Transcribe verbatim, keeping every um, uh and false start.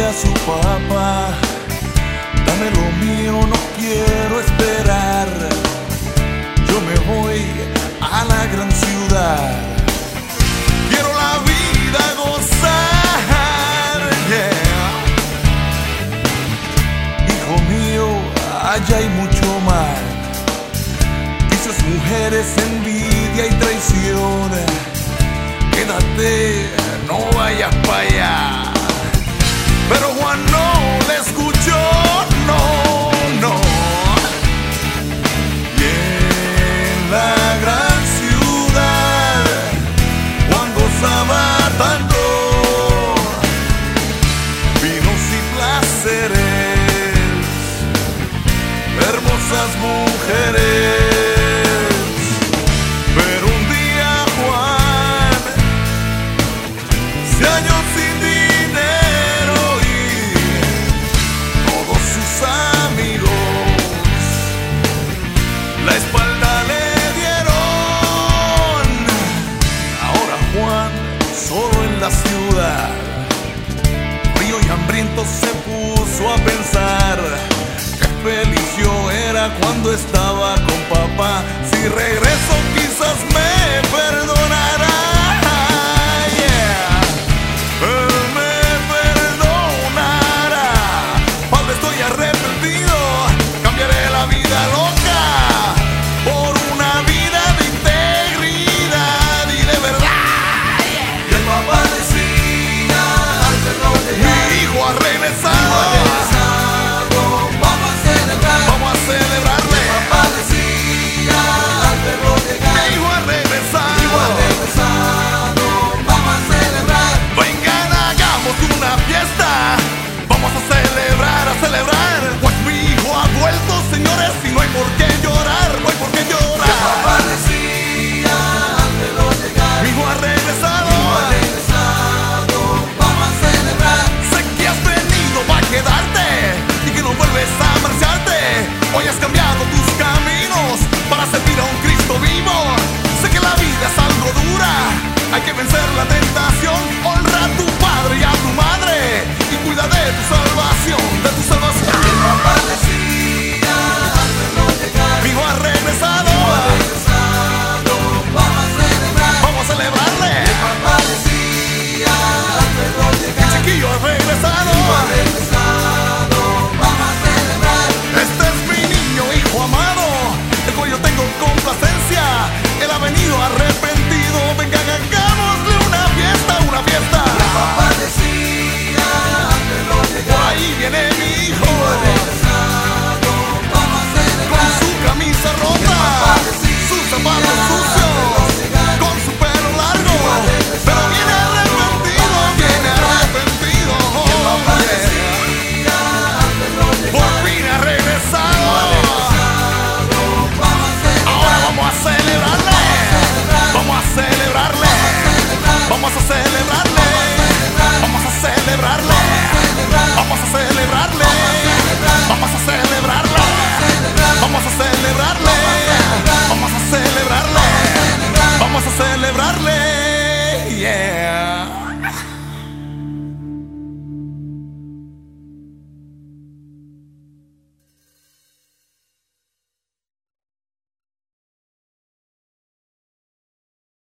a su papá: dame lo mío, no quiero esperar. Yo me voy a la gran ciudad. Quiero la vida gozar, yeah. Hijo mío, allá hay mucho mal, vicios, mujeres, envidia y traición. Quédate, no vayas para allá. Pero Juan no le escuchó, no, no. Y en la gran ciudad Juan gozaba tanto, vinos y placeres, hermosas mujeres. Pero un día Juan se halló sin dinero y todos sus amigos la espalda le dieron. Ahora Juan, solo en la ciudad, frío y hambriento, se puso a pensar: qué feliz yo era cuando estaba con papá. Si regreso quizás me perdonará. Yeah. Él me perdonará. Padre, estoy arrepentido. Cambiaré la vida loca por una vida de integridad y de verdad. Yeah. Y el papá decía al verlo llegar: Mi hijo ha regresado. ha regresado, vamos a celebrar. Vamos a celebrarle. El papá decía al verlo llegar: Mi hijo ha regresado. hijo ha regresado, vamos a celebrar. Vengan, hagamos una fiesta. Vamos a celebrar, a celebrar. Pues mi hijo ha vuelto, señores, y no hay por qué llorar, no hay por qué El llorar. papá decía al verlo llegar: Mi hijo ha regresado. hijo ha regresado, vamos a celebrar. Sé que has venido para quedarte y que no vuelves a marcharte. Hoy has cambiado tus caminos para servir a un Cristo vivo. Sé que la vida es algo dura, hay que vencer la tentación. Honra a tu padre y a tu madre y cuida de tu salvación, de tu salvación. El papá decía al verlo llegar: Mi hijo ha regresado. hijo ha regresado, vamos a celebrar. Vamos a celebrarle. El papá decía al verlo llegar: Chiquillo ha regresado. hijo ha regresado, vamos a celebrar. Este es mi niño, hijo amado, el cual yo tengo complacencia. Él ha venido arrepentido. Vengan, hagámosle una fiesta, una fiesta. El papá decía al verlo Por llegar: ahí viene mi hijo hijo ha regresado, vamos a con celebrar. su camisa rota, sus zapatos sucios, con su pelo largo, pero viene arrepentido, viene arrepentido. El papá Oh, yeah. decía al verlo Por llegar: fin ha regresado. regresado, vamos a celebrar. Ahora vamos a celebrarle. Vamos a celebrarle. Vamos a celebrarle. Vamos a celebrarle. Vamos a celebrarle. Vamos a celebrarle. Vamos a celebrarle. Vamos a celebrarle. Vamos a celebrarle. Yeah.